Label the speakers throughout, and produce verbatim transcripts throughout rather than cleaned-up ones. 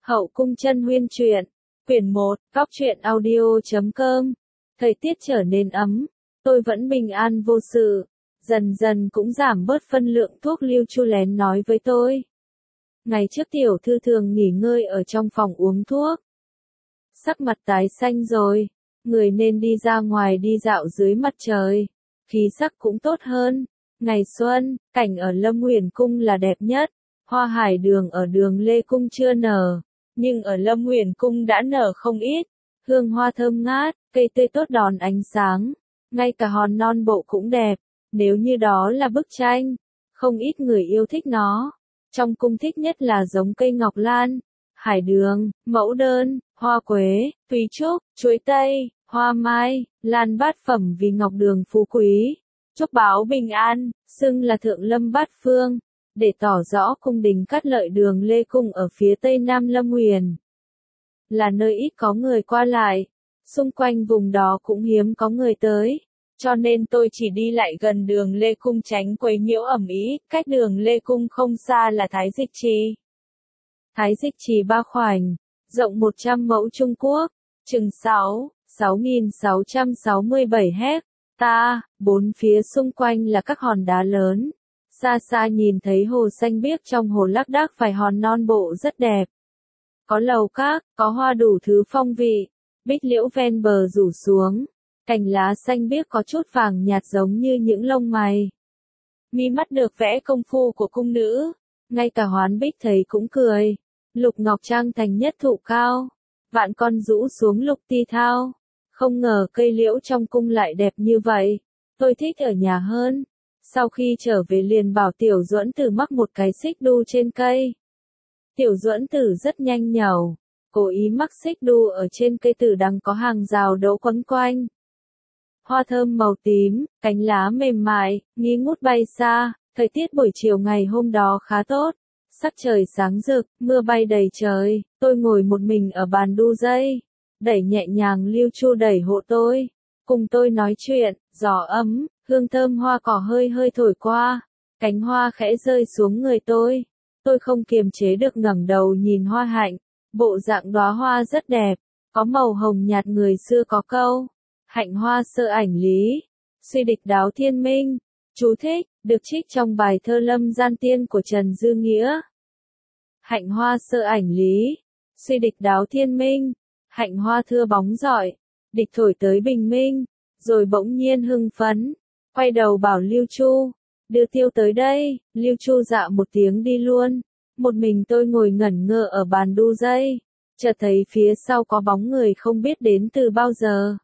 Speaker 1: Hậu cung chân huyên truyện, quyển một, góc truyện audio chấm com. Thời tiết trở nên ấm, tôi vẫn bình an vô sự, dần dần cũng giảm bớt phân lượng thuốc. Lưu Chu lén nói với tôi. Ngày trước tiểu thư thường nghỉ ngơi ở trong phòng uống thuốc. Sắc mặt tái xanh rồi, người nên đi ra ngoài đi dạo dưới mặt trời, khí sắc cũng tốt hơn. Ngày xuân, cảnh ở Lâm Huyền Cung là đẹp nhất, hoa hải đường ở Đường Lê Cung chưa nở, nhưng ở Lâm Huyền Cung đã nở không ít, hương hoa thơm ngát, cây tươi tốt đón ánh sáng, ngay cả hòn non bộ cũng đẹp, nếu như đó là bức tranh, không ít người yêu thích nó. Trong cung thích nhất là giống cây ngọc lan, hải đường, mẫu đơn, hoa quế, thúy trúc, chuối tây, hoa mai, lan bát phẩm vì ngọc đường phú quý, chúc báo bình an, xưng là thượng lâm bát phương, để tỏ rõ cung đình Cát Lợi Đường Lê Cung ở phía tây nam Lâm Huyền. Là nơi ít có người qua lại, xung quanh vùng đó cũng hiếm có người tới, cho nên tôi chỉ đi lại gần Đường Lê Cung tránh quấy nhiễu ẩm ý. Cách Đường Lê Cung không xa là Thái Dịch Trì. Thái Dịch Trì ba khoảnh, rộng một trăm mẫu Trung Quốc, chừng sáu, sáu nghìn sáu trăm sáu mươi bảy héc ta, bốn phía xung quanh là các hòn đá lớn. Xa xa nhìn thấy hồ xanh biếc, trong hồ lác đác vài hòn non bộ rất đẹp. Có lầu các, có hoa đủ thứ phong vị, bích liễu ven bờ rủ xuống, cành lá xanh biếc có chút vàng nhạt giống như những lông mày. Mi mắt được vẽ công phu của cung nữ, ngay cả Hoán Bích thấy cũng cười. Lục ngọc trang thành nhất thụ cao, vạn con rũ xuống lục ti thao. Không ngờ cây liễu trong cung lại đẹp như vậy, tôi thích ở nhà hơn. Sau khi trở về liền bảo Tiểu Duẫn Tử mắc một cái xích đu trên cây. Tiểu Duẫn Tử rất nhanh nhẩu, cố ý mắc xích đu ở trên cây tử đằng có hàng rào đỗ quấn quanh. Hoa thơm màu tím, cánh lá mềm mại, nghi ngút bay xa. Thời tiết buổi chiều ngày hôm đó khá tốt, sắc trời sáng rực, mưa bay đầy trời. Tôi ngồi một mình ở bàn đu dây, đẩy nhẹ nhàng. Lưu Chu đẩy hộ tôi, cùng tôi nói chuyện. Gió ấm, hương thơm hoa cỏ hơi hơi thổi qua, cánh hoa khẽ rơi xuống người tôi. Tôi không kiềm chế được ngẩng đầu nhìn hoa hạnh, bộ dạng đóa hoa rất đẹp, có màu hồng nhạt. Người xưa có câu, hạnh hoa sơ ảnh lý, suy địch đáo thiên minh. Chú thích, được trích trong bài thơ Lâm Gian Tiên của Trần Dư Nghĩa. Hạnh hoa sơ ảnh lý, suy địch đáo thiên minh, hạnh hoa thưa bóng rọi, địch thổi tới bình minh. Rồi bỗng nhiên hưng phấn, quay đầu bảo Lưu Chu, đưa tiêu tới đây. Lưu Chu dạ một tiếng đi luôn. Một mình tôi ngồi ngẩn ngơ ở bàn đu dây, chợt thấy phía sau có bóng người không biết đến từ bao giờ.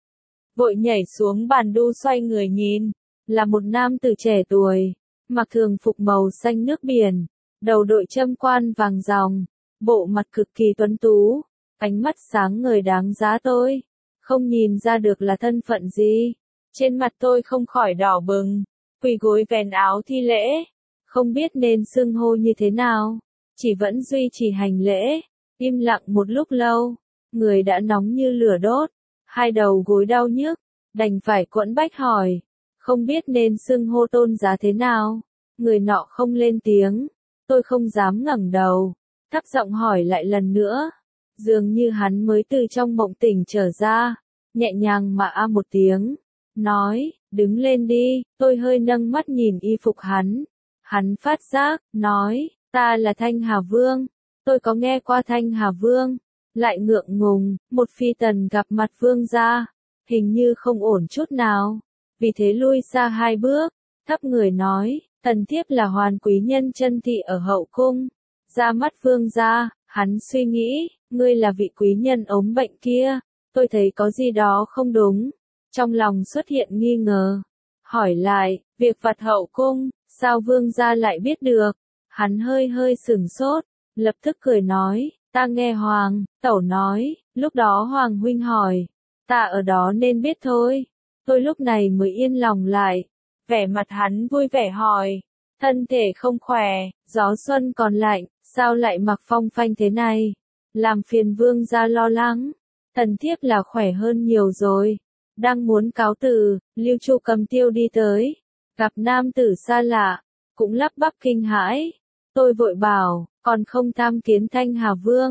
Speaker 1: Vội nhảy xuống bàn đu xoay người nhìn, là một nam tử trẻ tuổi, mặc thường phục màu xanh nước biển, đầu đội châm quan vàng ròng, bộ mặt cực kỳ tuấn tú, ánh mắt sáng ngời đáng giá tôi không nhìn ra được là thân phận gì. Trên mặt tôi không khỏi đỏ bừng, quỳ gối vén áo thi lễ, không biết nên xưng hô như thế nào, chỉ vẫn duy trì hành lễ. Im lặng một lúc lâu, người đã nóng như lửa đốt, hai đầu gối đau nhức, đành phải quẫn bách hỏi, không biết nên xưng hô tôn giá thế nào. Người nọ không lên tiếng, tôi không dám ngẩng đầu, thấp giọng hỏi lại lần nữa. Dường như hắn mới từ trong mộng tỉnh trở ra, nhẹ nhàng mà a một tiếng, nói, đứng lên đi. Tôi hơi nâng mắt nhìn y phục hắn, hắn phát giác, nói, ta là Thanh Hà Vương. Tôi có nghe qua Thanh Hà Vương, lại ngượng ngùng. Một phi tần gặp mặt vương gia, hình như không ổn chút nào, vì thế lui xa hai bước, thấp người nói, tần thiếp là Hoàn quý nhân chân thị ở hậu cung. Ra mắt vương gia, hắn suy nghĩ, ngươi là vị quý nhân ốm bệnh kia. Tôi thấy có gì đó không đúng, trong lòng xuất hiện nghi ngờ, hỏi lại, việc vặt hậu cung, sao vương gia lại biết được? Hắn hơi hơi sửng sốt, lập tức cười nói, ta nghe Hoàng tẩu nói, lúc đó Hoàng huynh hỏi, ta ở đó nên biết thôi. Tôi lúc này mới yên lòng lại, vẻ mặt hắn vui vẻ hỏi, thân thể không khỏe, gió xuân còn lạnh, sao lại mặc phong phanh thế này? Làm phiền vương gia lo lắng. Tần thiếp là khỏe hơn nhiều rồi. Đang muốn cáo từ, Lưu Chu cầm tiêu đi tới, gặp nam tử xa lạ, cũng lắp bắp kinh hãi. Tôi vội bảo, còn không tham kiến Thanh Hà Vương.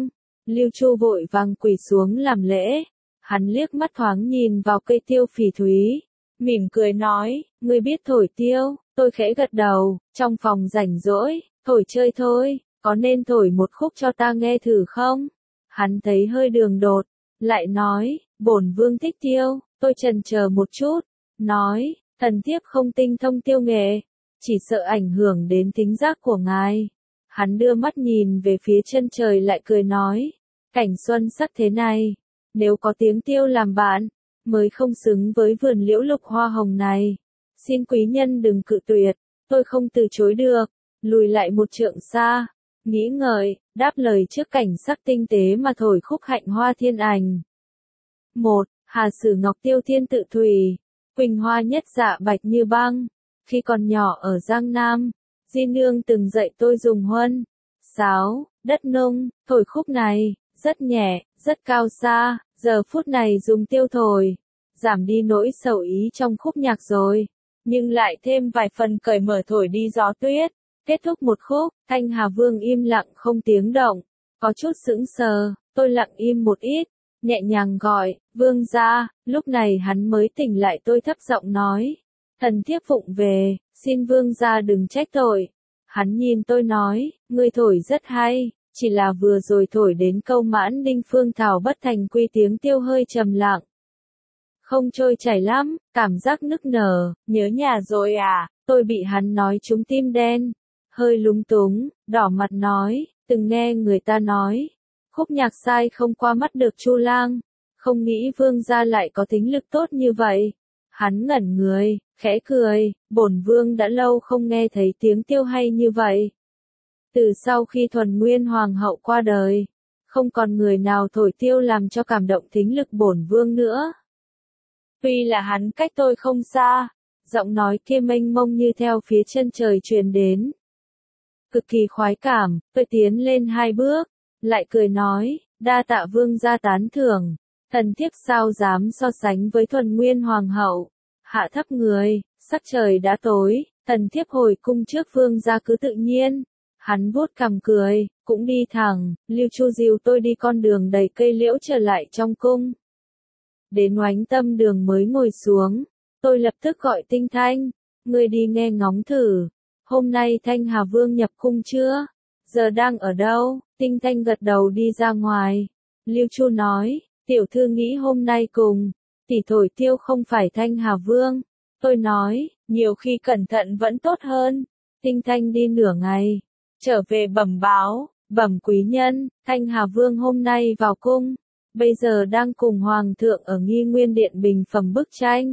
Speaker 1: Lưu Chu vội vàng quỳ xuống làm lễ. Hắn liếc mắt thoáng nhìn vào cây tiêu phỉ thúy, mỉm cười nói, ngươi biết thổi tiêu, tôi khẽ gật đầu, trong phòng rảnh rỗi, thổi chơi thôi, có nên thổi một khúc cho ta nghe thử không? Hắn thấy hơi đường đột, lại nói, bổn vương thích tiêu, tôi chần chờ một chút, nói, thần thiếp không tinh thông tiêu nghệ, chỉ sợ ảnh hưởng đến thính giác của ngài. Hắn đưa mắt nhìn về phía chân trời lại cười nói, cảnh xuân sắc thế này, nếu có tiếng tiêu làm bạn, mới không xứng với vườn liễu lục hoa hồng này. Xin quý nhân đừng cự tuyệt, tôi không từ chối được, lùi lại một trượng xa, nghĩ ngợi, đáp lời trước cảnh sắc tinh tế mà thổi khúc hạnh hoa thiên ảnh. Một, Hà Sử Ngọc Tiêu Thiên Tự Thủy, Quỳnh Hoa Nhất Dạ Bạch Như Băng, khi còn nhỏ ở Giang Nam, Di Nương từng dạy tôi dùng huân, sáo, đất nung, thổi khúc này, rất nhẹ, rất cao xa, giờ phút này dùng tiêu thổi, giảm đi nỗi sầu ý trong khúc nhạc rồi, nhưng lại thêm vài phần cởi mở thổi đi gió tuyết. Kết thúc một khúc, Thanh Hà Vương im lặng không tiếng động, có chút sững sờ, tôi lặng im một ít, nhẹ nhàng gọi, vương gia, lúc này hắn mới tỉnh lại tôi thấp giọng nói, thần thiếp phụng về, xin vương gia đừng trách tội. Hắn nhìn tôi nói, ngươi thổi rất hay, chỉ là vừa rồi thổi đến câu mãn đinh phương thảo bất thành quy tiếng tiêu hơi trầm lặng. Không trôi chảy lắm, cảm giác nức nở, nhớ nhà rồi à, tôi bị hắn nói trúng tim đen. Hơi lúng túng, đỏ mặt nói, từng nghe người ta nói, khúc nhạc sai không qua mắt được Chu Lang, không nghĩ vương gia lại có tính lực tốt như vậy. Hắn ngẩn người, khẽ cười, bổn vương đã lâu không nghe thấy tiếng tiêu hay như vậy. Từ sau khi Thuần Nguyên Hoàng hậu qua đời, không còn người nào thổi tiêu làm cho cảm động thính lực bổn vương nữa. Tuy là hắn cách tôi không xa, giọng nói kia mênh mông như theo phía chân trời truyền đến. Cực kỳ khoái cảm, tôi tiến lên hai bước, lại cười nói, đa tạ vương gia tán thưởng, thần thiếp sao dám so sánh với Thuần Nguyên Hoàng hậu. Hạ thấp người, sắc trời đã tối, thần thiếp hồi cung trước vương gia cứ tự nhiên. Hắn vuốt cằm cười, cũng đi thẳng, Lưu Chu dìu tôi đi con đường đầy cây liễu trở lại trong cung. Đến Oánh Tâm đường mới ngồi xuống, tôi lập tức gọi Tinh Thanh, ngươi đi nghe ngóng thử. Hôm nay Thanh Hà Vương nhập cung chưa? Giờ đang ở đâu? Tinh Thanh gật đầu đi ra ngoài. Lưu Chu nói, tiểu thư nghĩ hôm nay cùng, tỷ thổi tiêu không phải Thanh Hà Vương. Tôi nói, nhiều khi cẩn thận vẫn tốt hơn. Tinh Thanh đi nửa ngày, trở về bẩm báo, bẩm quý nhân, Thanh Hà Vương hôm nay vào cung, bây giờ đang cùng Hoàng thượng ở Nghi Nguyên Điện bình phẩm bức tranh.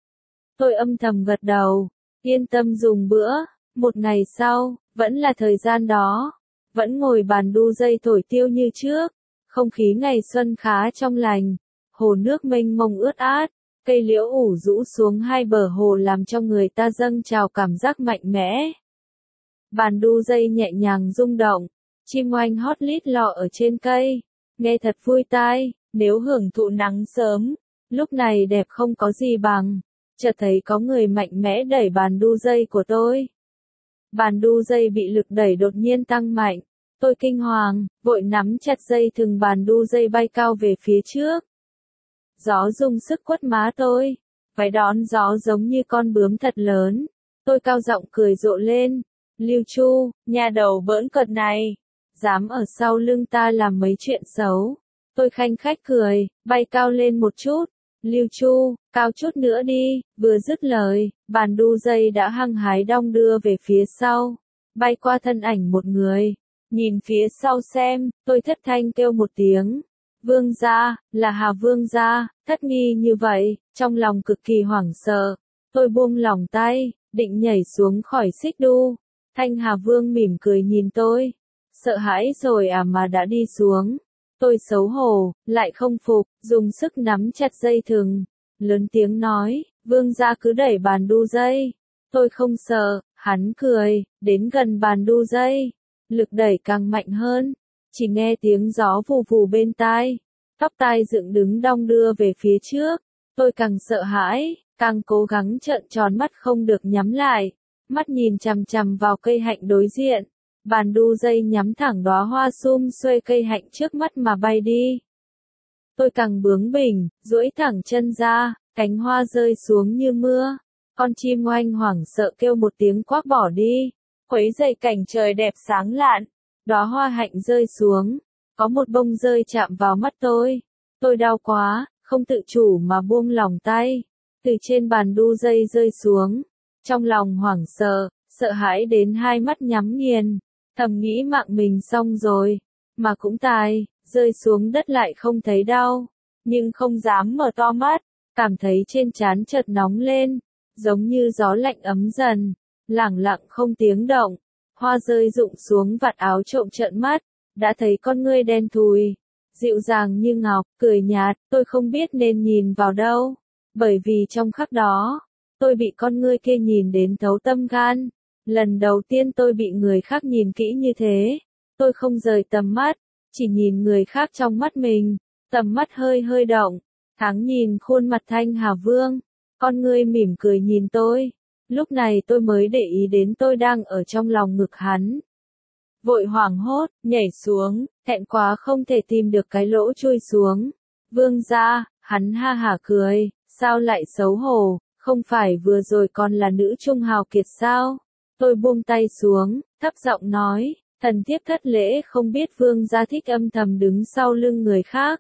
Speaker 1: Tôi âm thầm gật đầu, yên tâm dùng bữa. Một ngày sau, vẫn là thời gian đó, vẫn ngồi bàn đu dây thổi tiêu như trước, không khí ngày xuân khá trong lành, hồ nước mênh mông ướt át, cây liễu ủ rũ xuống hai bờ hồ làm cho người ta dâng trào cảm giác mạnh mẽ. Bàn đu dây nhẹ nhàng rung động, chim oanh hót lít lọ ở trên cây, nghe thật vui tai, nếu hưởng thụ nắng sớm, lúc này đẹp không có gì bằng, chợt thấy có người mạnh mẽ đẩy bàn đu dây của tôi. Bàn đu dây bị lực đẩy đột nhiên tăng mạnh, tôi kinh hoàng, vội nắm chặt dây thừng bàn đu dây bay cao về phía trước. Gió dùng sức quất má tôi, váy đón gió giống như con bướm thật lớn, tôi cao giọng cười rộ lên, Lưu Chu, nhà đầu bỡn cợt này, dám ở sau lưng ta làm mấy chuyện xấu. Tôi khanh khách cười, bay cao lên một chút. Lưu Chu, cao chút nữa đi, vừa dứt lời, bàn đu dây đã hăng hái đong đưa về phía sau, bay qua thân ảnh một người. Nhìn phía sau xem, tôi thất thanh kêu một tiếng. Vương gia, là Hà Vương gia, thất nghi như vậy, trong lòng cực kỳ hoảng sợ. Tôi buông lỏng tay, định nhảy xuống khỏi xích đu. Thanh Hà Vương mỉm cười nhìn tôi. Sợ hãi rồi à mà đã đi xuống. Tôi xấu hổ, lại không phục, dùng sức nắm chặt dây thừng, lớn tiếng nói, vương gia cứ đẩy bàn đu dây. Tôi không sợ, hắn cười, đến gần bàn đu dây, lực đẩy càng mạnh hơn, chỉ nghe tiếng gió vù vù bên tai, tóc tai dựng đứng đong đưa về phía trước. Tôi càng sợ hãi, càng cố gắng trợn tròn mắt không được nhắm lại, mắt nhìn chằm chằm vào cây hạnh đối diện. Bàn đu dây nhắm thẳng đóa hoa sum xuê cây hạnh trước mắt mà bay đi. Tôi càng bướng bỉnh, duỗi thẳng chân ra, cánh hoa rơi xuống như mưa. Con chim oanh hoảng sợ kêu một tiếng quác bỏ đi, khuấy dậy cảnh trời đẹp sáng lạn. Đóa hoa hạnh rơi xuống, có một bông rơi chạm vào mắt tôi. Tôi đau quá, không tự chủ mà buông lỏng tay. Từ trên bàn đu dây rơi xuống, trong lòng hoảng sợ, sợ hãi đến hai mắt nhắm nghiền, thầm nghĩ mạng mình xong rồi, mà cũng tài, rơi xuống đất lại không thấy đau, nhưng không dám mở to mắt, cảm thấy trên trán chợt nóng lên, giống như gió lạnh ấm dần, lẳng lặng không tiếng động. Hoa rơi rụng xuống vạt áo trộm trợn mắt, đã thấy con ngươi đen thùi, dịu dàng như ngọc, cười nhạt, tôi không biết nên nhìn vào đâu, bởi vì trong khắc đó, tôi bị con ngươi kia nhìn đến thấu tâm gan. Lần đầu tiên tôi bị người khác nhìn kỹ như thế, tôi không rời tầm mắt, chỉ nhìn người khác trong mắt mình, tầm mắt hơi hơi động, thoáng nhìn khuôn mặt Thanh Hà Vương, con ngươi mỉm cười nhìn tôi, lúc này tôi mới để ý đến tôi đang ở trong lòng ngực hắn. Vội hoảng hốt, nhảy xuống, thẹn quá không thể tìm được cái lỗ chui xuống. Vương gia, hắn ha hả cười, sao lại xấu hổ, không phải vừa rồi còn là nữ trung hào kiệt sao? Tôi buông tay xuống, thấp giọng nói, thần thiếp thất lễ không biết vương gia thích âm thầm đứng sau lưng người khác.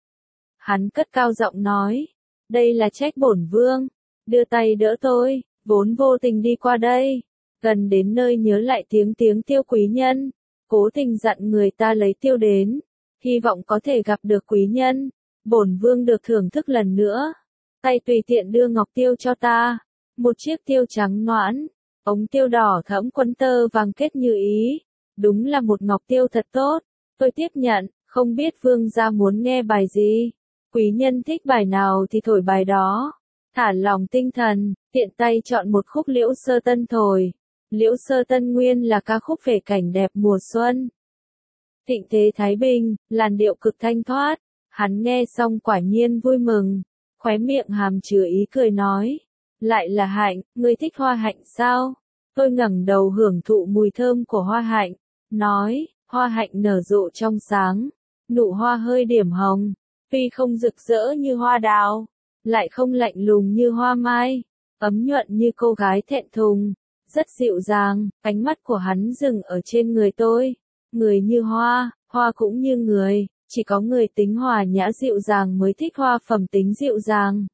Speaker 1: Hắn cất cao giọng nói, đây là trách bổn vương, đưa tay đỡ tôi, vốn vô tình đi qua đây, gần đến nơi nhớ lại tiếng tiếng tiêu quý nhân, cố tình dặn người ta lấy tiêu đến, hy vọng có thể gặp được quý nhân, bổn vương được thưởng thức lần nữa. Tay tùy tiện đưa ngọc tiêu cho ta, một chiếc tiêu trắng noãn, ống tiêu đỏ thẫm quấn tơ vàng kết như ý, đúng là một ngọc tiêu thật tốt. Tôi tiếp nhận, không biết vương gia muốn nghe bài gì, quý nhân thích bài nào thì thổi bài đó. Thả lòng tinh thần, tiện tay chọn một khúc Liễu Sơ Tân thổi. Liễu Sơ Tân nguyên là ca khúc về cảnh đẹp mùa xuân. Thịnh thế Thái Bình, làn điệu cực thanh thoát, hắn nghe xong quả nhiên vui mừng, khóe miệng hàm chứa ý cười nói, lại là hạnh, ngươi thích hoa hạnh sao? Tôi ngẩng đầu hưởng thụ mùi thơm của hoa hạnh, nói, hoa hạnh nở rộ trong sáng, nụ hoa hơi điểm hồng, tuy không rực rỡ như hoa đào, lại không lạnh lùng như hoa mai, ấm nhuận như cô gái thẹn thùng, rất dịu dàng. Ánh mắt của hắn dừng ở trên người tôi, người như hoa, hoa cũng như người, chỉ có người tính hòa nhã dịu dàng mới thích hoa phẩm tính dịu dàng.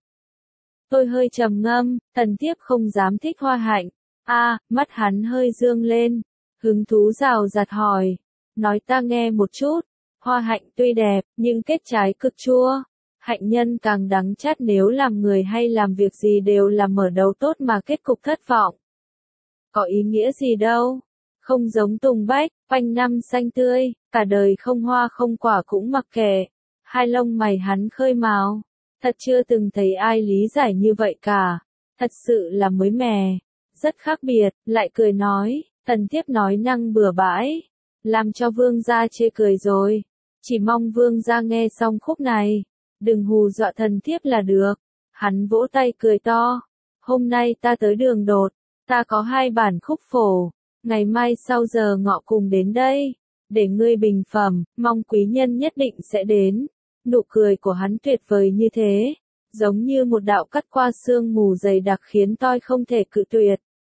Speaker 1: Tôi hơi trầm ngâm, thần thiếp không dám thích hoa hạnh. A, à, mắt hắn hơi dương lên, hứng thú rào rạt hỏi, nói ta nghe một chút, hoa hạnh tuy đẹp, nhưng kết trái cực chua. Hạnh nhân càng đắng chát, nếu làm người hay làm việc gì đều là mở đầu tốt mà kết cục thất vọng. Có ý nghĩa gì đâu, không giống tùng bách, quanh năm xanh tươi, cả đời không hoa không quả cũng mặc kệ. Hai lông mày hắn khơi mào, thật chưa từng thấy ai lý giải như vậy cả, thật sự là mới mẻ, rất khác biệt. Lại cười nói, thần thiếp nói năng bừa bãi, làm cho vương gia chê cười rồi, chỉ mong vương gia nghe xong khúc này, đừng hù dọa thần thiếp là được. Hắn vỗ tay cười to, hôm nay ta tới Đường Đột, ta có hai bản khúc phổ, ngày mai sau giờ ngọ cùng đến đây, để ngươi bình phẩm, mong quý nhân nhất định sẽ đến. Nụ cười của hắn tuyệt vời như thế, giống như một đạo cắt qua sương mù dày đặc khiến tôi không thể cự tuyệt.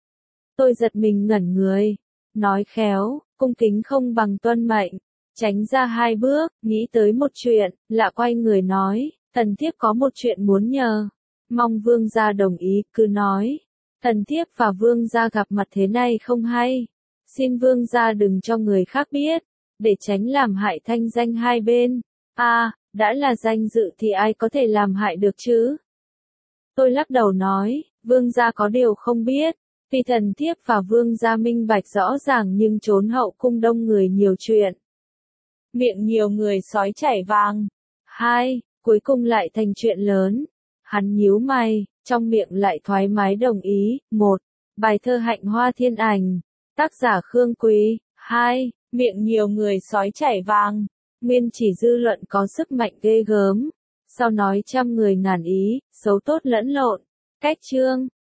Speaker 1: Tôi giật mình ngẩn người, nói khéo, cung kính không bằng tuân mệnh, tránh ra hai bước, nghĩ tới một chuyện, lạ quay người nói, thần thiếp có một chuyện muốn nhờ, mong vương gia đồng ý, cứ nói. Thần thiếp và vương gia gặp mặt thế này không hay, xin vương gia đừng cho người khác biết, để tránh làm hại thanh danh hai bên. A, à, đã là danh dự thì ai có thể làm hại được chứ? Tôi lắc đầu nói, vương gia có điều không biết, vì thần thiếp và vương gia minh bạch rõ ràng nhưng trốn hậu cung đông người nhiều chuyện. Miệng nhiều người sói chảy vàng. Hai, cuối cùng lại thành chuyện lớn. Hắn nhíu mày, trong miệng lại thoải mái đồng ý. Một, bài thơ Hạnh Hoa Thiên Ảnh, tác giả Khương Quý. Hai, miệng nhiều người sói chảy vàng. Nguyên chỉ dư luận có sức mạnh ghê gớm. Sau nói trăm người ngàn ý, xấu tốt lẫn lộn. Cách chương.